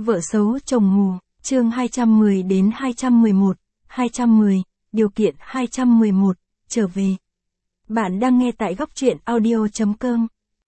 Vợ xấu chồng mù, chương 210 đến 211, 210, điều kiện 211, trở về. Bạn đang nghe tại góc truyện audio.com.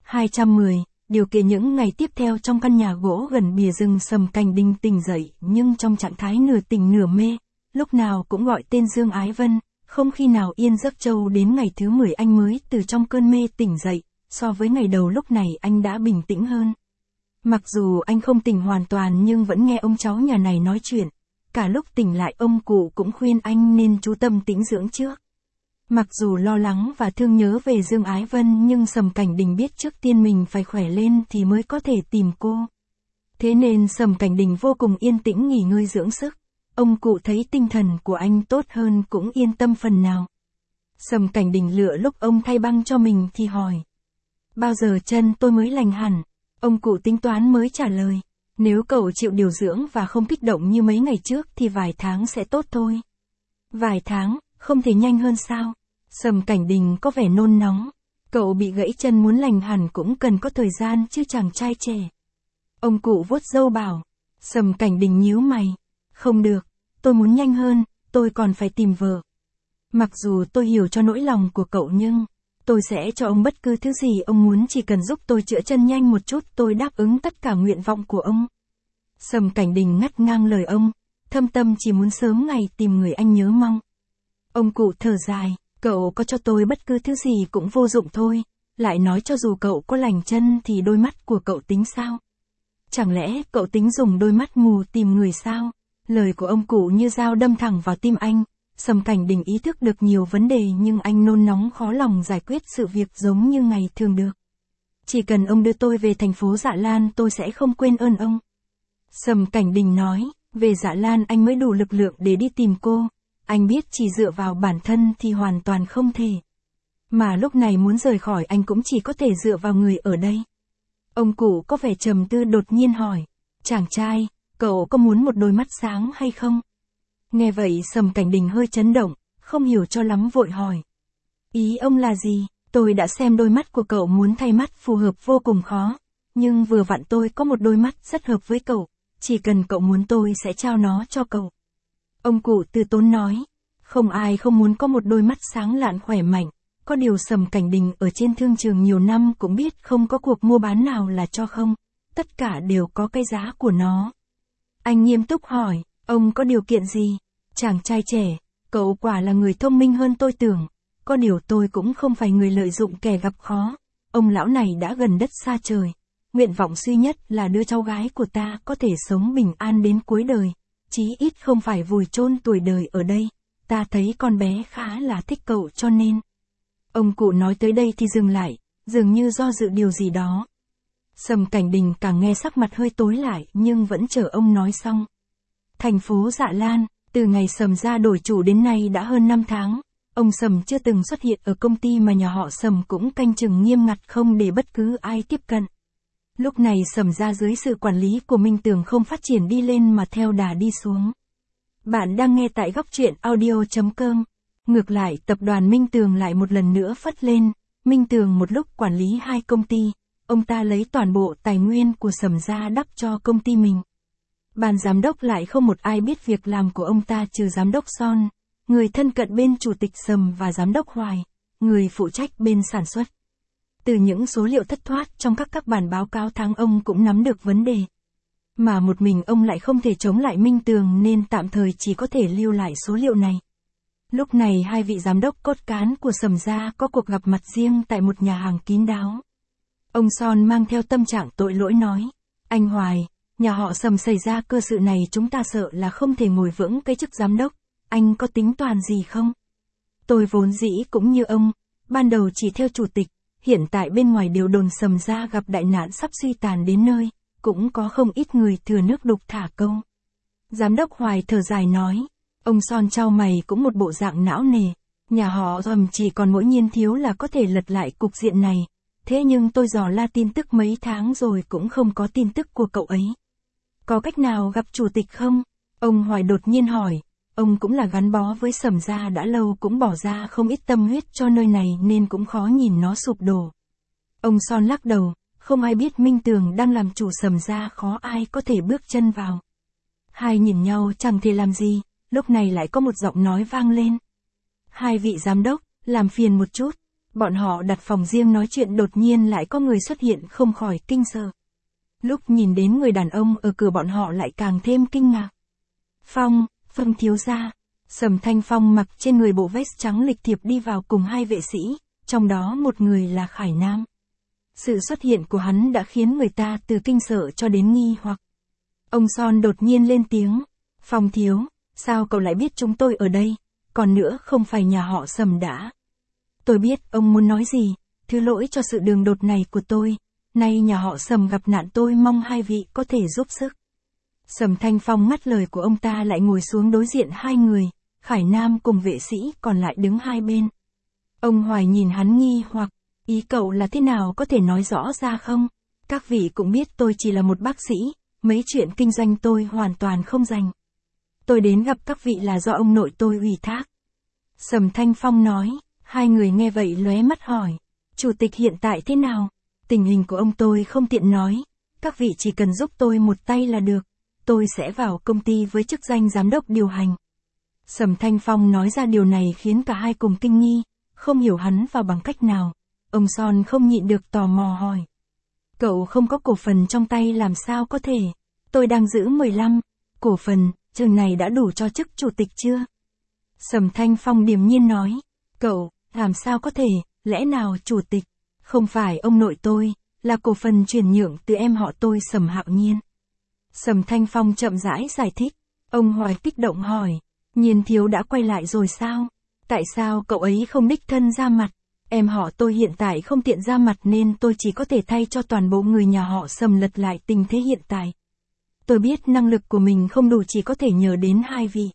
210, điều kiện. Những ngày tiếp theo trong căn nhà gỗ gần bìa rừng, Sầm Cảnh Đình tỉnh dậy nhưng trong trạng thái nửa tỉnh nửa mê, lúc nào cũng gọi tên Dương Ái Vân, không khi nào yên giấc. Châu đến ngày thứ 10 anh mới từ trong cơn mê tỉnh dậy, so với ngày đầu lúc này anh đã bình tĩnh hơn. Mặc dù anh không tỉnh hoàn toàn nhưng vẫn nghe ông cháu nhà này nói chuyện. Cả lúc tỉnh lại ông cụ cũng khuyên anh nên chú tâm tĩnh dưỡng trước. Mặc dù lo lắng và thương nhớ về Dương Ái Vân nhưng Sầm Cảnh Đình biết trước tiên mình phải khỏe lên thì mới có thể tìm cô. Thế nên Sầm Cảnh Đình vô cùng yên tĩnh nghỉ ngơi dưỡng sức. Ông cụ thấy tinh thần của anh tốt hơn cũng yên tâm phần nào. Sầm Cảnh Đình lựa lúc ông thay băng cho mình thì hỏi: bao giờ chân tôi mới lành hẳn? Ông cụ tính toán mới trả lời: nếu cậu chịu điều dưỡng và không kích động như mấy ngày trước thì vài tháng sẽ tốt thôi. Vài tháng, không thể nhanh hơn sao? Sầm Cảnh Đình có vẻ nôn nóng. Cậu bị gãy chân muốn lành hẳn cũng cần có thời gian chứ chàng trai trẻ. Ông cụ vuốt râu bảo. Sầm Cảnh Đình nhíu mày. Không được, tôi muốn nhanh hơn, tôi còn phải tìm vợ. Mặc dù tôi hiểu cho nỗi lòng của cậu nhưng tôi sẽ cho ông bất cứ thứ gì ông muốn, chỉ cần giúp tôi chữa chân nhanh một chút tôi đáp ứng tất cả nguyện vọng của ông. Sầm Cảnh Đình ngắt ngang lời ông, thâm tâm chỉ muốn sớm ngày tìm người anh nhớ mong. Ông cụ thở dài, cậu có cho tôi bất cứ thứ gì cũng vô dụng thôi, lại nói cho dù cậu có lành chân thì đôi mắt của cậu tính sao? Chẳng lẽ cậu tính dùng đôi mắt mù tìm người sao? Lời của ông cụ như dao đâm thẳng vào tim anh. Sầm Cảnh Đình ý thức được nhiều vấn đề nhưng anh nôn nóng khó lòng giải quyết sự việc giống như ngày thường được. Chỉ cần ông đưa tôi về thành phố Dạ Lan tôi sẽ không quên ơn ông. Sầm Cảnh Đình nói, về Dạ Lan anh mới đủ lực lượng để đi tìm cô. Anh biết chỉ dựa vào bản thân thì hoàn toàn không thể. Mà lúc này muốn rời khỏi anh cũng chỉ có thể dựa vào người ở đây. Ông cụ có vẻ trầm tư đột nhiên hỏi, chàng trai, cậu có muốn một đôi mắt sáng hay không? Nghe vậy Sầm Cảnh Đình hơi chấn động, không hiểu cho lắm vội hỏi. Ý ông là gì? Tôi đã xem đôi mắt của cậu, muốn thay mắt phù hợp vô cùng khó. Nhưng vừa vặn tôi có một đôi mắt rất hợp với cậu, chỉ cần cậu muốn tôi sẽ trao nó cho cậu. Ông cụ từ tốn nói, không ai không muốn có một đôi mắt sáng lạn khỏe mạnh. Có điều Sầm Cảnh Đình ở trên thương trường nhiều năm cũng biết không có cuộc mua bán nào là cho không. Tất cả đều có cái giá của nó. Anh nghiêm túc hỏi, ông có điều kiện gì? Chàng trai trẻ, cậu quả là người thông minh hơn tôi tưởng. Có điều tôi cũng không phải người lợi dụng kẻ gặp khó. Ông lão này đã gần đất xa trời. Nguyện vọng duy nhất là đưa cháu gái của ta có thể sống bình an đến cuối đời. Chí ít không phải vùi chôn tuổi đời ở đây. Ta thấy con bé khá là thích cậu cho nên. Ông cụ nói tới đây thì dừng lại, dường như do dự điều gì đó. Sầm Cảnh Đình càng nghe sắc mặt hơi tối lại nhưng vẫn chờ ông nói xong. Thành phố Dạ Lan, từ ngày Sầm ra đổi chủ đến nay đã hơn 5 tháng. Ông Sầm chưa từng xuất hiện ở công ty mà nhà họ Sầm cũng canh chừng nghiêm ngặt không để bất cứ ai tiếp cận. Lúc này Sầm ra dưới sự quản lý của Minh Tường không phát triển đi lên mà theo đà đi xuống. Bạn đang nghe tại góc truyện audio.com. Ngược lại tập đoàn Minh Tường lại một lần nữa phất lên. Minh Tường một lúc quản lý 2 công ty. Ông ta lấy toàn bộ tài nguyên của Sầm ra đắp cho công ty mình. Ban giám đốc lại không một ai biết việc làm của ông ta trừ giám đốc Son, người thân cận bên chủ tịch Sầm, và giám đốc Hoài, người phụ trách bên sản xuất. Từ những số liệu thất thoát trong các bản báo cáo tháng ông cũng nắm được vấn đề. Mà một mình ông lại không thể chống lại Minh Tường nên tạm thời chỉ có thể lưu lại số liệu này. Lúc này 2 vị giám đốc cốt cán của Sầm ra có cuộc gặp mặt riêng tại một nhà hàng kín đáo. Ông Son mang theo tâm trạng tội lỗi nói, anh Hoài, nhà họ Sầm xảy ra cơ sự này chúng ta sợ là không thể ngồi vững cái chức giám đốc, anh có tính toán gì không? Tôi vốn dĩ cũng như ông, ban đầu chỉ theo chủ tịch, hiện tại bên ngoài điều đồn Sầm ra gặp đại nạn sắp suy tàn đến nơi, cũng có không ít người thừa nước đục thả câu. Giám đốc Hoài thở dài nói, ông Son chau mày cũng một bộ dạng não nề, nhà họ Sầm chỉ còn mỗi Nhiên Thiếu là có thể lật lại cục diện này, thế nhưng tôi dò la tin tức mấy tháng rồi cũng không có tin tức của cậu ấy. Có cách nào gặp chủ tịch không? Ông Hoài đột nhiên hỏi, ông cũng là gắn bó với Sầm ra đã lâu, cũng bỏ ra không ít tâm huyết cho nơi này nên cũng khó nhìn nó sụp đổ. Ông Son lắc đầu, Không ai biết Minh Tường đang làm chủ Sầm gia, khó ai có thể bước chân vào. Hai nhìn nhau chẳng thể làm gì, lúc này lại có một giọng nói vang lên. Hai vị giám đốc, làm phiền một chút. Bọn họ đặt phòng riêng nói chuyện, đột nhiên lại có người xuất hiện, không khỏi kinh sợ. Lúc nhìn đến người đàn ông ở cửa, bọn họ lại càng thêm kinh ngạc. Phong thiếu gia. Sầm Thanh Phong mặc trên người bộ vest trắng lịch thiệp đi vào cùng hai vệ sĩ, trong đó một người là Khải Nam. Sự xuất hiện của hắn đã khiến người ta từ kinh sợ cho đến nghi hoặc. Ông Son đột nhiên lên tiếng. Phong thiếu, sao cậu lại biết chúng tôi ở đây? Còn nữa, không phải nhà họ Sầm đã. Tôi biết ông muốn nói gì, thứ lỗi cho sự đường đột này của tôi. Nay nhà họ Sầm gặp nạn, tôi mong hai vị có thể giúp sức. Sầm Thanh Phong ngắt lời của ông ta, lại ngồi xuống đối diện hai người, Khải Nam cùng vệ sĩ còn lại đứng hai bên. Ông Hoài nhìn hắn nghi hoặc, ý cậu là thế nào, có thể nói rõ ra không? Các vị cũng biết tôi chỉ là một bác sĩ, mấy chuyện kinh doanh tôi hoàn toàn không rành. Tôi đến gặp các vị là do ông nội tôi ủy thác. Sầm Thanh Phong nói. Hai người nghe vậy lóe mắt hỏi. Chủ tịch hiện tại thế nào? Tình hình của ông tôi không tiện nói. Các vị chỉ cần giúp tôi một tay là được. Tôi sẽ vào công ty với chức danh giám đốc điều hành. Sầm Thanh Phong nói ra điều này khiến cả hai cùng kinh nghi. Không hiểu hắn vào bằng cách nào. Ông Son không nhịn được tò mò hỏi. Cậu không có cổ phần trong tay làm sao có thể? Tôi đang giữ 15 cổ phần, chừng này đã đủ cho chức chủ tịch chưa? Sầm Thanh Phong điềm nhiên nói. Cậu, làm sao có thể, lẽ nào chủ tịch, không phải ông nội tôi, là cổ phần chuyển nhượng từ em họ tôi Sầm Hạo Nhiên. Sầm Thanh Phong chậm rãi giải thích. Ông Hoài kích động hỏi. Nhiên thiếu đã quay lại rồi sao? Tại sao cậu ấy không đích thân ra mặt? Em họ tôi hiện tại không tiện ra mặt nên tôi chỉ có thể thay cho toàn bộ người nhà họ Sầm lật lại tình thế hiện tại. Tôi biết năng lực của mình không đủ, chỉ có thể nhờ đến hai vị.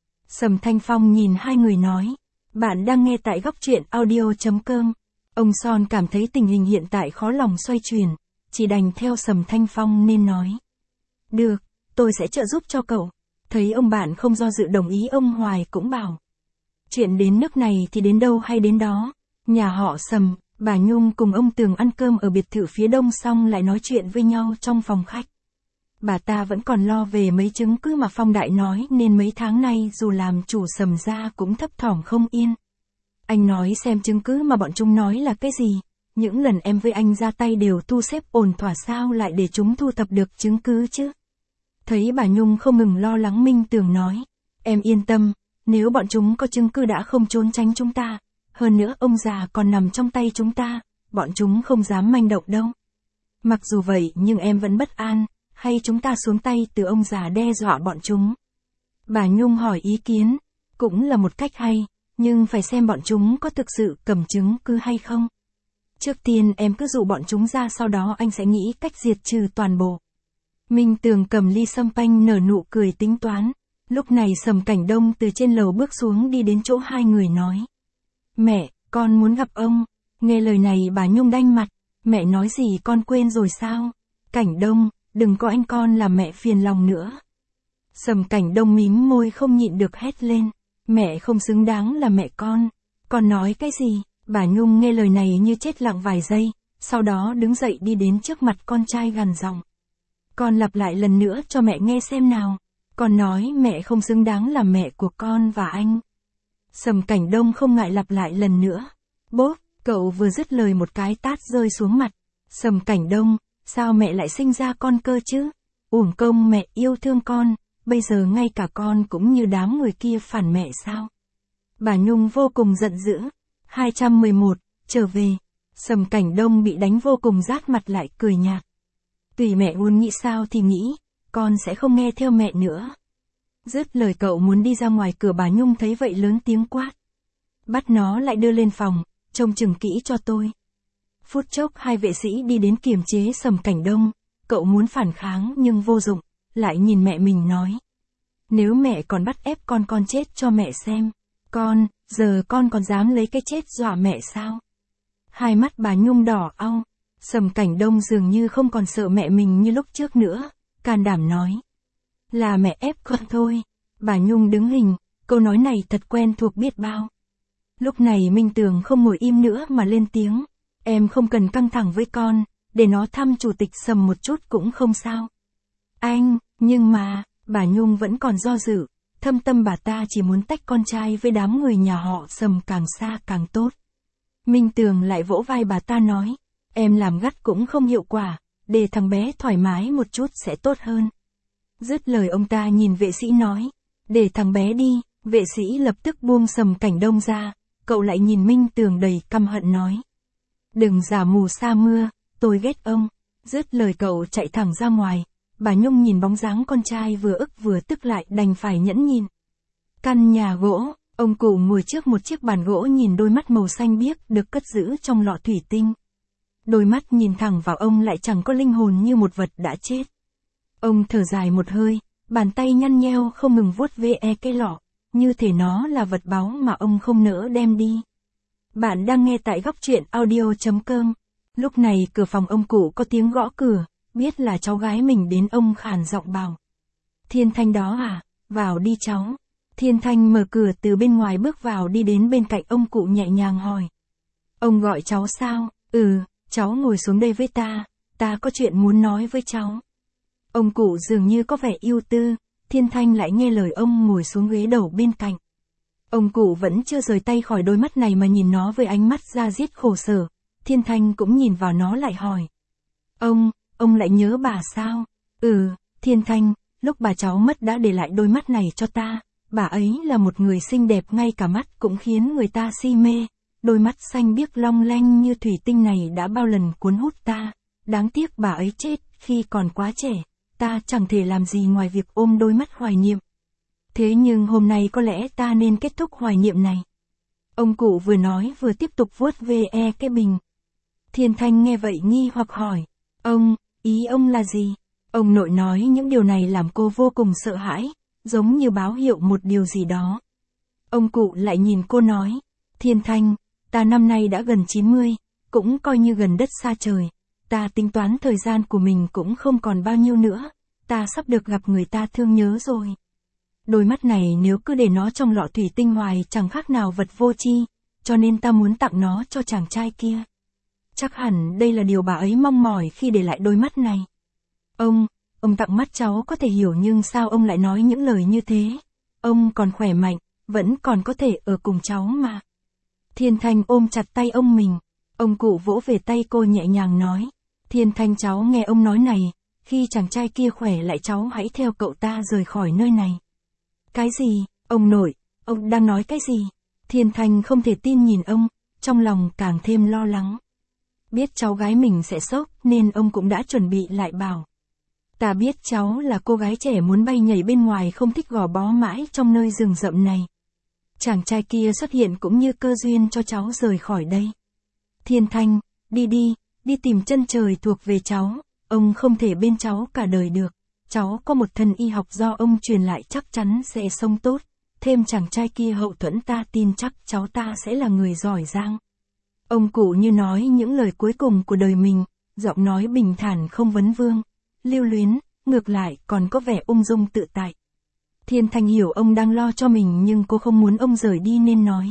Sầm Thanh Phong nhìn hai người nói. Bạn đang nghe tại góc truyện audio.com. Ông Son cảm thấy tình hình hiện tại khó lòng xoay chuyển, chỉ đành theo Sầm Thanh Phong nên nói. Được, tôi sẽ trợ giúp cho cậu. Thấy ông bạn không do dự đồng ý, ông Hoài cũng bảo. Chuyện đến nước này thì đến đâu hay đến đó. Nhà họ Sầm, bà Nhung cùng ông Tường ăn cơm ở biệt thự phía đông xong lại nói chuyện với nhau trong phòng khách. Bà ta vẫn còn lo về mấy chứng cứ mà Phong Đại nói nên mấy tháng nay dù làm chủ Sầm gia cũng thấp thỏm không yên. Anh nói xem chứng cứ mà bọn chúng nói là cái gì, những lần em với anh ra tay đều thu xếp ổn thỏa, sao lại để chúng thu thập được chứng cứ chứ? Thấy bà Nhung không ngừng lo lắng, Minh Tường nói, em yên tâm, nếu bọn chúng có chứng cứ đã không trốn tránh chúng ta, hơn nữa ông già còn nằm trong tay chúng ta, bọn chúng không dám manh động đâu. Mặc dù vậy nhưng em vẫn bất an, hay chúng ta xuống tay từ ông già đe dọa bọn chúng? Bà Nhung hỏi ý kiến, cũng là một cách hay, nhưng phải xem bọn chúng có thực sự cầm chứng cứ hay không. Trước tiên em cứ dụ bọn chúng ra, sau đó anh sẽ nghĩ cách diệt trừ toàn bộ. Minh Tường cầm ly sâm panh nở nụ cười tính toán. Lúc này Sầm Cảnh Đông từ trên lầu bước xuống đi đến chỗ hai người nói. Mẹ, con muốn gặp ông. Nghe lời này bà Nhung đanh mặt. Mẹ nói gì con quên rồi sao? Cảnh Đông, đừng có anh con làm mẹ phiền lòng nữa. Sầm Cảnh Đông mím môi không nhịn được hét lên. Mẹ không xứng đáng là mẹ con. Con nói cái gì? Bà Nhung nghe lời này như chết lặng vài giây, sau đó đứng dậy đi đến trước mặt con trai gằn giọng. Con lặp lại lần nữa cho mẹ nghe xem nào. Con nói mẹ không xứng đáng là mẹ của con và anh. Sầm Cảnh Đông không ngại lặp lại lần nữa. Bốp, cậu vừa dứt lời một cái tát rơi xuống mặt. Sầm Cảnh Đông, sao mẹ lại sinh ra con cơ chứ? Uổng công mẹ yêu thương con, bây giờ ngay cả con cũng như đám người kia phản mẹ sao? Bà Nhung vô cùng giận dữ. 211, trở về. Sầm Cảnh Đông bị đánh vô cùng rát mặt, lại cười nhạt. Tùy mẹ muốn nghĩ sao thì nghĩ, con sẽ không nghe theo mẹ nữa. Dứt lời cậu muốn đi ra ngoài cửa, bà Nhung thấy vậy lớn tiếng quát. Bắt nó lại đưa lên phòng, trông chừng kỹ cho tôi. Phút chốc hai vệ sĩ đi đến kiềm chế Sầm Cảnh Đông, cậu muốn phản kháng nhưng vô dụng, lại nhìn mẹ mình nói. Nếu mẹ còn bắt ép con chết cho mẹ xem. Giờ con còn dám lấy cái chết dọa mẹ sao? Hai mắt bà Nhung đỏ au. Sầm Cảnh Đông dường như không còn sợ mẹ mình như lúc trước nữa, can đảm nói. Là mẹ ép con thôi. Bà Nhung đứng hình, câu nói này thật quen thuộc biết bao. Lúc này Minh Tường không ngồi im nữa mà lên tiếng. Em không cần căng thẳng với con, để nó thăm chủ tịch Sầm một chút cũng không sao. Anh, nhưng mà, bà Nhung vẫn còn do dự, thâm tâm bà ta chỉ muốn tách con trai với đám người nhà họ Sầm càng xa càng tốt. Minh Tường lại vỗ vai bà ta nói, em làm gắt cũng không hiệu quả, để thằng bé thoải mái một chút sẽ tốt hơn. Dứt lời ông ta nhìn vệ sĩ nói, để thằng bé đi, vệ sĩ lập tức buông Sầm Cảnh Đông ra, cậu lại nhìn Minh Tường đầy căm hận nói. Đừng giả mù sa mưa, tôi ghét ông. Dứt lời cậu chạy thẳng ra ngoài, bà Nhung nhìn bóng dáng con trai vừa ức vừa tức lại đành phải nhẫn nhịn. Căn nhà gỗ, ông cụ ngồi trước một chiếc bàn gỗ nhìn đôi mắt màu xanh biếc được cất giữ trong lọ thủy tinh. Đôi mắt nhìn thẳng vào ông lại chẳng có linh hồn như một vật đã chết. Ông thở dài một hơi, bàn tay nhăn nheo không ngừng vuốt ve cái lọ, như thể nó là vật báu mà ông không nỡ đem đi. Bạn đang nghe tại góc truyện audio.com. Lúc này cửa phòng ông cụ có tiếng gõ cửa, biết là cháu gái mình đến ông khàn giọng bảo. Thiên Thanh đó à, vào đi cháu. Thiên Thanh mở cửa từ bên ngoài bước vào đi đến bên cạnh ông cụ nhẹ nhàng hỏi. Ông gọi cháu sao? Cháu ngồi xuống đây với ta có chuyện muốn nói với cháu. Ông cụ dường như có vẻ ưu tư, Thiên Thanh lại nghe lời ông ngồi xuống ghế đầu bên cạnh. Ông cụ vẫn chưa rời tay khỏi đôi mắt này mà nhìn nó với ánh mắt da diết khổ sở. Thiên Thanh cũng nhìn vào nó lại hỏi. Ông lại nhớ bà sao? Thiên Thanh, lúc bà cháu mất đã để lại đôi mắt này cho ta. Bà ấy là một người xinh đẹp ngay cả mắt cũng khiến người ta si mê. Đôi mắt xanh biếc long lanh như thủy tinh này đã bao lần cuốn hút ta. Đáng tiếc bà ấy chết khi còn quá trẻ. Ta chẳng thể làm gì ngoài việc ôm đôi mắt hoài niệm. Thế nhưng hôm nay có lẽ ta nên kết thúc hoài niệm này. Ông cụ vừa nói vừa tiếp tục vuốt ve cái bình. Thiên Thanh nghe vậy nghi hoặc hỏi. Ý ông là gì? Ông nội nói những điều này làm cô vô cùng sợ hãi, giống như báo hiệu một điều gì đó. Ông cụ lại nhìn cô nói. Thiên Thanh, ta năm nay đã gần 90, cũng coi như gần đất xa trời. Ta tính toán thời gian của mình cũng không còn bao nhiêu nữa. Ta sắp được gặp người ta thương nhớ rồi. Đôi mắt này nếu cứ để nó trong lọ thủy tinh hoài chẳng khác nào vật vô tri, cho nên ta muốn tặng nó cho chàng trai kia. Chắc hẳn đây là điều bà ấy mong mỏi khi để lại đôi mắt này. Ông tặng mắt cháu có thể hiểu nhưng sao ông lại nói những lời như thế? Ông còn khỏe mạnh, vẫn còn có thể ở cùng cháu mà. Thiên Thanh ôm chặt tay ông mình. Ông cụ vỗ về tay cô nhẹ nhàng nói. Thiên Thanh cháu nghe ông nói này, khi chàng trai kia khỏe lại cháu hãy theo cậu ta rời khỏi nơi này. Cái gì, ông nội, ông đang nói cái gì? Thiên Thanh không thể tin nhìn ông, trong lòng càng thêm lo lắng. Biết cháu gái mình sẽ sốc nên ông cũng đã chuẩn bị lại bảo. Ta biết cháu là cô gái trẻ muốn bay nhảy bên ngoài không thích gò bó mãi trong nơi rừng rậm này. Chàng trai kia xuất hiện cũng như cơ duyên cho cháu rời khỏi đây. Thiên Thanh, đi tìm chân trời thuộc về cháu, ông không thể bên cháu cả đời được. Cháu có một thân y học do ông truyền lại chắc chắn sẽ sống tốt, thêm chàng trai kia hậu thuẫn ta tin chắc cháu ta sẽ là người giỏi giang. Ông cụ như nói những lời cuối cùng của đời mình, giọng nói bình thản không vấn vương, lưu luyến, ngược lại còn có vẻ ung dung tự tại. Thiên Thanh hiểu ông đang lo cho mình nhưng cô không muốn ông rời đi nên nói.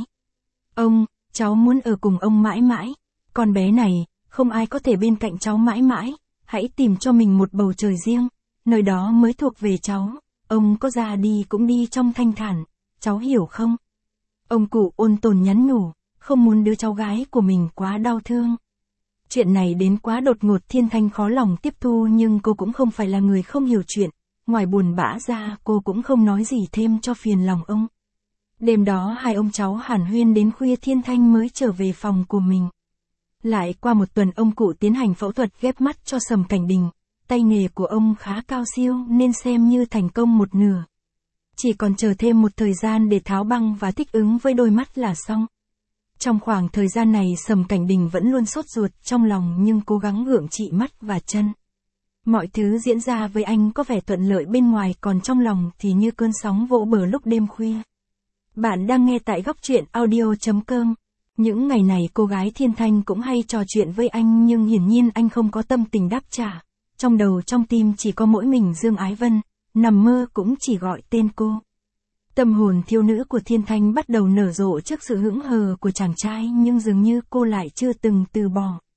Cháu muốn ở cùng ông mãi mãi, con bé này, không ai có thể bên cạnh cháu mãi mãi, hãy tìm cho mình một bầu trời riêng, nơi đó mới thuộc về cháu, ông có ra đi cũng đi trong thanh thản, cháu hiểu không? Ông cụ ôn tồn nhắn nhủ, không muốn đứa cháu gái của mình quá đau thương. Chuyện này đến quá đột ngột Thiên Thanh khó lòng tiếp thu nhưng cô cũng không phải là người không hiểu chuyện, ngoài buồn bã ra cô cũng không nói gì thêm cho phiền lòng ông. Đêm đó hai ông cháu hàn huyên đến khuya Thiên Thanh mới trở về phòng của mình. Lại qua một tuần ông cụ tiến hành phẫu thuật ghép mắt cho Sầm Cảnh Đình, tay nghề của ông khá cao siêu nên xem như thành công một nửa. Chỉ còn chờ thêm một thời gian để tháo băng và thích ứng với đôi mắt là xong. Trong khoảng thời gian này Sầm Cảnh Đình vẫn luôn sốt ruột trong lòng nhưng cố gắng gượng trị mắt và chân. Mọi thứ diễn ra với anh có vẻ thuận lợi bên ngoài còn trong lòng thì như cơn sóng vỗ bờ lúc đêm khuya. Bạn đang nghe tại góc truyện audio.com. Những ngày này cô gái Thiên Thanh cũng hay trò chuyện với anh nhưng hiển nhiên anh không có tâm tình đáp trả. Trong đầu trong tim chỉ có mỗi mình Dương Ái Vân, nằm mơ cũng chỉ gọi tên cô. Tâm hồn thiếu nữ của Thiên Thanh bắt đầu nở rộ trước sự hững hờ của chàng trai nhưng dường như cô lại chưa từng từ bỏ.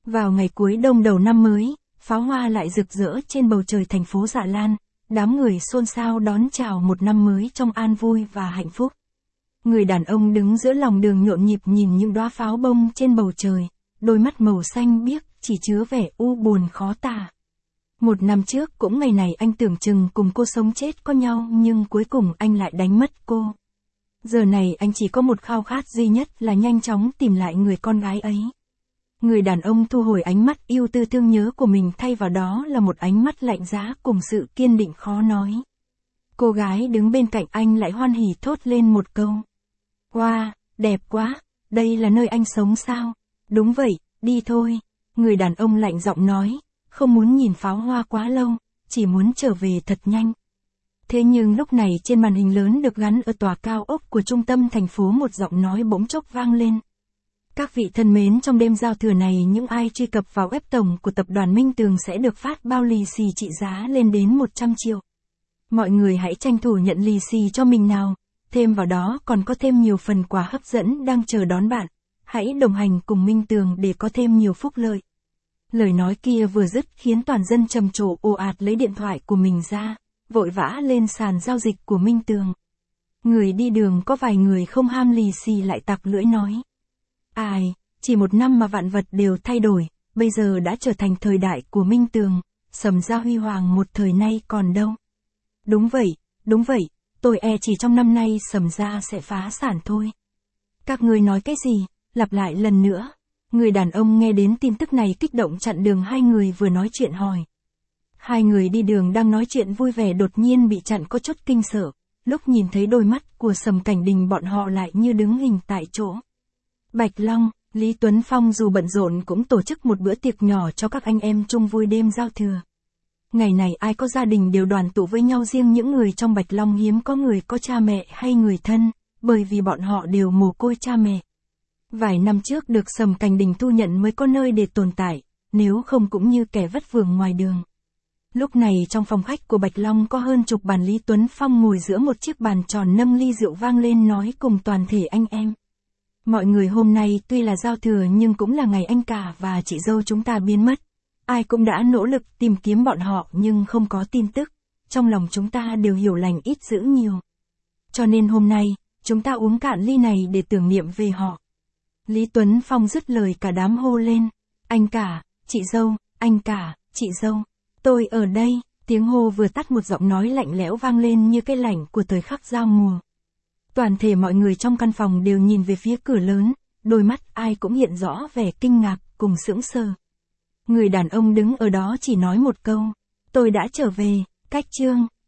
Vào ngày cuối đông đầu năm mới, pháo hoa lại rực rỡ trên bầu trời thành phố Dạ Lan, đám người xôn xao đón chào một năm mới trong an vui và hạnh phúc. Người đàn ông đứng giữa lòng đường nhộn nhịp nhìn những đóa pháo bông trên bầu trời, đôi mắt màu xanh biếc chỉ chứa vẻ u buồn khó tả. Một năm trước cũng ngày này anh tưởng chừng cùng cô sống chết có nhau nhưng cuối cùng anh lại đánh mất cô. Giờ này anh chỉ có một khao khát duy nhất là nhanh chóng tìm lại người con gái ấy. Người đàn ông thu hồi ánh mắt yêu tư thương nhớ của mình thay vào đó là một ánh mắt lạnh giá cùng sự kiên định khó nói. Cô gái đứng bên cạnh anh lại hoan hỉ thốt lên một câu. Wow, đẹp quá, đây là nơi anh sống sao? Đúng vậy, đi thôi. Người đàn ông lạnh giọng nói, không muốn nhìn pháo hoa quá lâu, chỉ muốn trở về thật nhanh. Thế nhưng lúc này trên màn hình lớn được gắn ở tòa cao ốc của trung tâm thành phố một giọng nói bỗng chốc vang lên. Các vị thân mến, trong đêm giao thừa này những ai truy cập vào web tổng của tập đoàn Minh Tường sẽ được phát bao lì xì trị giá lên đến 100 triệu. Mọi người hãy tranh thủ nhận lì xì cho mình nào, thêm vào đó còn có thêm nhiều phần quà hấp dẫn đang chờ đón bạn. Hãy đồng hành cùng Minh Tường để có thêm nhiều phúc lợi. Lời nói kia vừa dứt khiến toàn dân trầm trồ ồ ạt lấy điện thoại của mình ra, vội vã lên sàn giao dịch của Minh Tường. Người đi đường có vài người không ham lì xì lại tặc lưỡi nói. Ai, chỉ một năm mà vạn vật đều thay đổi, bây giờ đã trở thành thời đại của Minh Tường, sầm gia huy hoàng một thời nay còn đâu. Đúng vậy, tôi chỉ trong năm nay sầm gia sẽ phá sản thôi. Các người nói cái gì, lặp lại lần nữa. Người đàn ông nghe đến tin tức này kích động chặn đường hai người vừa nói chuyện hỏi. Hai người đi đường đang nói chuyện vui vẻ đột nhiên bị chặn có chút kinh sợ, lúc nhìn thấy đôi mắt của Sầm Cảnh Đình bọn họ lại như đứng hình tại chỗ. Bạch Long, Lý Tuấn Phong dù bận rộn cũng tổ chức một bữa tiệc nhỏ cho các anh em chung vui đêm giao thừa. Ngày này ai có gia đình đều đoàn tụ với nhau, riêng những người trong Bạch Long hiếm có người có cha mẹ hay người thân, bởi vì bọn họ đều mồ côi cha mẹ. Vài năm trước được Sầm Cảnh Đình thu nhận mới có nơi để tồn tại, nếu không cũng như kẻ vất vưởng ngoài đường. Lúc này trong phòng khách của Bạch Long có hơn chục bàn, Lý Tuấn Phong ngồi giữa một chiếc bàn tròn nâng ly rượu vang lên nói cùng toàn thể anh em. Mọi người, hôm nay tuy là giao thừa nhưng cũng là ngày anh cả và chị dâu chúng ta biến mất. Ai cũng đã nỗ lực tìm kiếm bọn họ nhưng không có tin tức. Trong lòng chúng ta đều hiểu lành ít dữ nhiều. Cho nên hôm nay, chúng ta uống cạn ly này để tưởng niệm về họ. Lý Tuấn Phong dứt lời cả đám hô lên. Anh cả, chị dâu, anh cả, chị dâu. Tôi ở đây. Tiếng hô vừa tắt một giọng nói lạnh lẽo vang lên như cái lạnh của thời khắc giao mùa. Toàn thể mọi người trong căn phòng đều nhìn về phía cửa lớn, đôi mắt ai cũng hiện rõ vẻ kinh ngạc cùng sững sờ. Người đàn ông đứng ở đó chỉ nói một câu. Tôi đã trở về. Cách chương